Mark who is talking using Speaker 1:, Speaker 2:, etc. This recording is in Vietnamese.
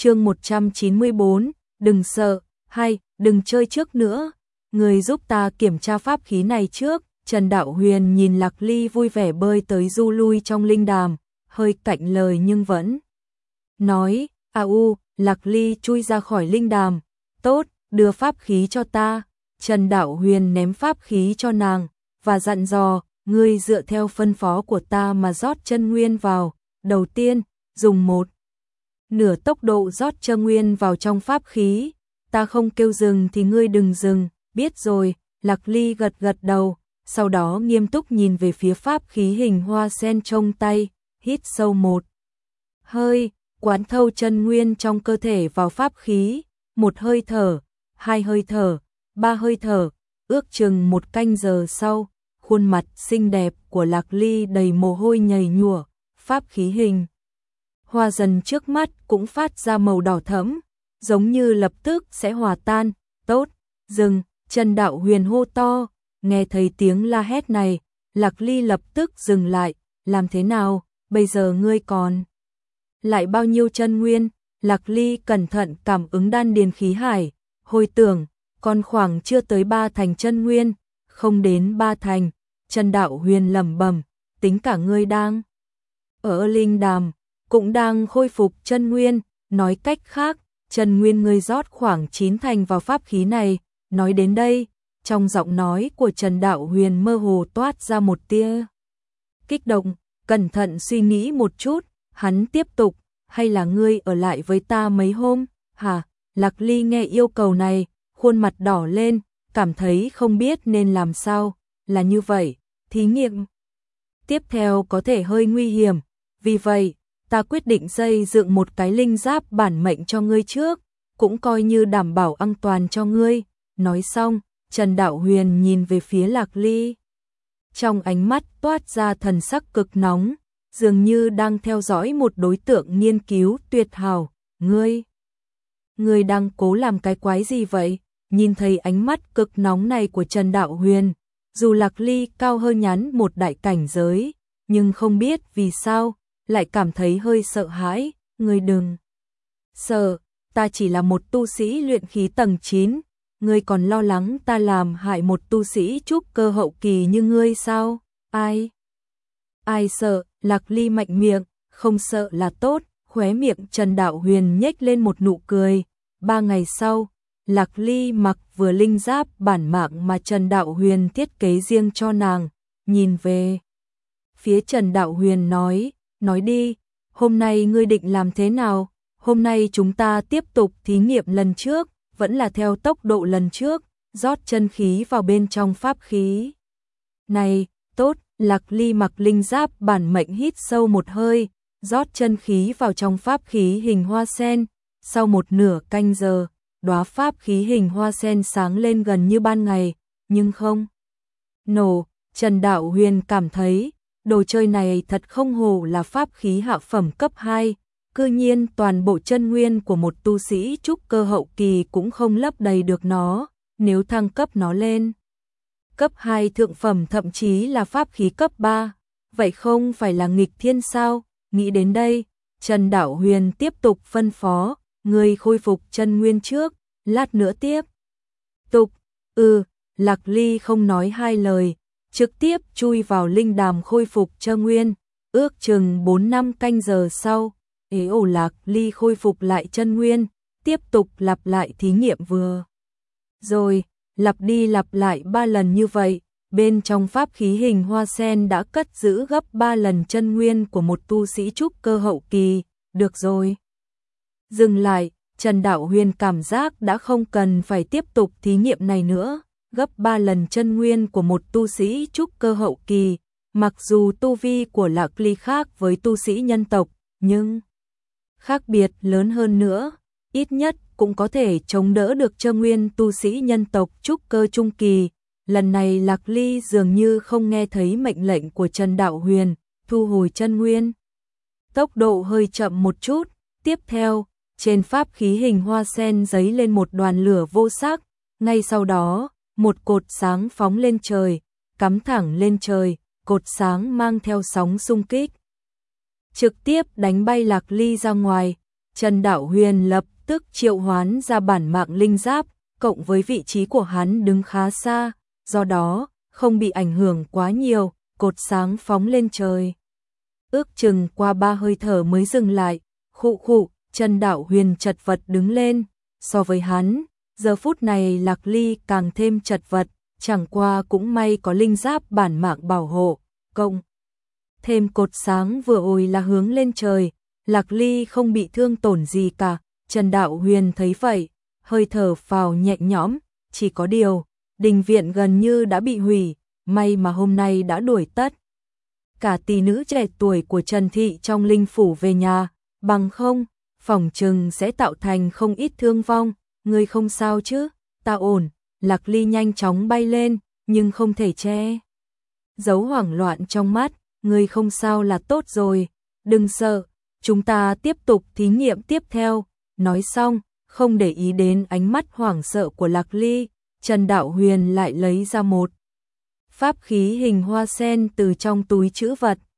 Speaker 1: chương 194, đừng sợ, hay, đừng chơi trước nữa, người giúp ta kiểm tra pháp khí này trước. Trần Đạo Huyền nhìn Lạc Ly vui vẻ bơi tới du lui trong linh đàm, hơi cạnh lời nhưng vẫn nói, Lạc Ly chui ra khỏi linh đàm, tốt, đưa pháp khí cho ta. Trần Đạo Huyền ném pháp khí cho nàng, và dặn dò, ngươi dựa theo phân phó của ta mà rót chân nguyên vào, đầu tiên, dùng 1/2 tốc độ rót chân nguyên vào trong pháp khí, ta không kêu dừng thì ngươi đừng dừng, biết rồi. Lạc Ly gật gật đầu, sau đó nghiêm túc nhìn về phía pháp khí hình hoa sen trong tay, hít sâu một hơi, quán thâu chân nguyên trong cơ thể vào pháp khí, 1 hơi thở, 2 hơi thở, 3 hơi thở, ước chừng 1 canh giờ sau, khuôn mặt xinh đẹp của Lạc Ly đầy mồ hôi nhầy nhụa, pháp khí hình hoa dần trước mắt cũng phát ra màu đỏ thẫm, giống như lập tức sẽ hòa tan. Tốt, dừng. Trần Đạo Huyền hô to, nghe thấy tiếng la hét này, Lạc Ly lập tức dừng lại, làm thế nào, bây giờ ngươi còn lại bao nhiêu chân nguyên? Lạc Ly cẩn thận cảm ứng đan điền khí hải, hồi tưởng, còn khoảng chưa tới 3 thành chân nguyên, không đến 3 thành. Trần Đạo Huyền lẩm bẩm, tính cả ngươi đang ở linh đàm, cũng đang khôi phục chân nguyên, nói cách khác, chân nguyên ngươi rót khoảng 9 thành vào pháp khí này. Nói đến đây, trong giọng nói của Trần Đạo Huyền mơ hồ toát ra một tia kích động, cẩn thận suy nghĩ một chút, hắn tiếp tục, hay là ngươi ở lại với ta mấy hôm, hả? Lạc Ly nghe yêu cầu này, khuôn mặt đỏ lên, cảm thấy không biết nên làm sao, là như vậy, thí nghiệm tiếp theo có thể hơi nguy hiểm, vì vậy, ta quyết định xây dựng một cái linh giáp bản mệnh cho ngươi trước, cũng coi như đảm bảo an toàn cho ngươi. Nói xong, Trần Đạo Huyền nhìn về phía Lạc Ly. Trong ánh mắt toát ra thần sắc cực nóng, dường như đang theo dõi một đối tượng nghiên cứu tuyệt hảo. Ngươi đang cố làm cái quái gì vậy? Nhìn thấy ánh mắt cực nóng này của Trần Đạo Huyền, dù Lạc Ly cao hơn nhắn một đại cảnh giới, nhưng không biết vì sao, lại cảm thấy hơi sợ hãi. Ngươi đừng sợ, ta chỉ là một tu sĩ luyện khí tầng 9. Ngươi còn lo lắng ta làm hại một tu sĩ trúc cơ hậu kỳ như ngươi sao? Ai sợ? Lạc Ly mạnh miệng, không sợ là tốt. Khóe miệng Trần Đạo Huyền nhếch lên một nụ cười. 3 ngày sau, Lạc Ly mặc vừa linh giáp bản mạng mà Trần Đạo Huyền thiết kế riêng cho nàng, nhìn về phía Trần Đạo Huyền nói đi, hôm nay ngươi định làm thế nào? Hôm nay chúng ta tiếp tục thí nghiệm lần trước, vẫn là theo tốc độ lần trước, rót chân khí vào bên trong pháp khí. Này, tốt, Lạc Ly mặc linh giáp bản mệnh hít sâu một hơi, rót chân khí vào trong pháp khí hình hoa sen. Sau 1/2 canh giờ, đóa pháp khí hình hoa sen sáng lên gần như ban ngày, nhưng không nổ. Trần Đạo Huyền cảm thấy, đồ chơi này thật không hổ là pháp khí hạ phẩm cấp 2. Cư nhiên toàn bộ chân nguyên của một tu sĩ trúc cơ hậu kỳ cũng không lấp đầy được nó, nếu thăng cấp nó lên cấp 2 thượng phẩm thậm chí là pháp khí cấp 3, vậy không phải là nghịch thiên sao? Nghĩ đến đây, Trần Đạo Huyền tiếp tục phân phó, ngươi khôi phục chân nguyên trước, lát nữa tiếp tục. Lạc Ly không nói hai lời, trực tiếp chui vào linh đàm khôi phục chân nguyên, ước chừng 4-5 canh giờ sau. Lạc Ly khôi phục lại chân nguyên, tiếp tục lặp lại thí nghiệm vừa rồi, lặp đi lặp lại 3 lần như vậy, bên trong pháp khí hình hoa sen đã cất giữ gấp 3 lần chân nguyên của một tu sĩ trúc cơ hậu kỳ. Được rồi, dừng lại. Trần Đạo Huyền cảm giác đã không cần phải tiếp tục thí nghiệm này nữa, gấp 3 lần chân nguyên của một tu sĩ trúc cơ hậu kỳ, mặc dù tu vi của Lạc Ly khác với tu sĩ nhân tộc, nhưng khác biệt lớn hơn nữa, ít nhất cũng có thể chống đỡ được chân nguyên tu sĩ nhân tộc trúc cơ trung kỳ. Lần này Lạc Ly dường như không nghe thấy mệnh lệnh của Trần Đạo Huyền, thu hồi chân nguyên. Tốc độ hơi chậm một chút, tiếp theo, trên pháp khí hình hoa sen giấy lên một đoàn lửa vô sắc, ngay sau đó, một cột sáng phóng lên trời, cắm thẳng lên trời, cột sáng mang theo sóng xung kích, trực tiếp đánh bay Lạc Ly ra ngoài. Trần Đạo Huyền lập tức triệu hoán ra bản mạng linh giáp, cộng với vị trí của hắn đứng khá xa, do đó không bị ảnh hưởng quá nhiều, cột sáng phóng lên trời. Ước chừng qua 3 hơi thở mới dừng lại, khụ khụ, Trần Đạo Huyền chật vật đứng lên, so với hắn, giờ phút này Lạc Ly càng thêm chật vật, chẳng qua cũng may có linh giáp bản mạng bảo hộ, cộng thêm cột sáng vừa ôi là hướng lên trời, Lạc Ly không bị thương tổn gì cả. Trần Đạo Huyền thấy vậy, hơi thở phào nhẹ nhõm, chỉ có điều, đình viện gần như đã bị hủy, may mà hôm nay đã đuổi tất cả tỷ nữ trẻ tuổi của Trần Thị trong linh phủ về nhà, bằng không, phỏng chừng sẽ tạo thành không ít thương vong. Ngươi không sao chứ? Ta ổn. Lạc Ly nhanh chóng bay lên, nhưng không thể che giấu hoảng loạn trong mắt. Ngươi không sao là tốt rồi, đừng sợ, chúng ta tiếp tục thí nghiệm tiếp theo. Nói xong, không để ý đến ánh mắt hoảng sợ của Lạc Ly, Trần Đạo Huyền lại lấy ra một pháp khí hình hoa sen từ trong túi trữ vật,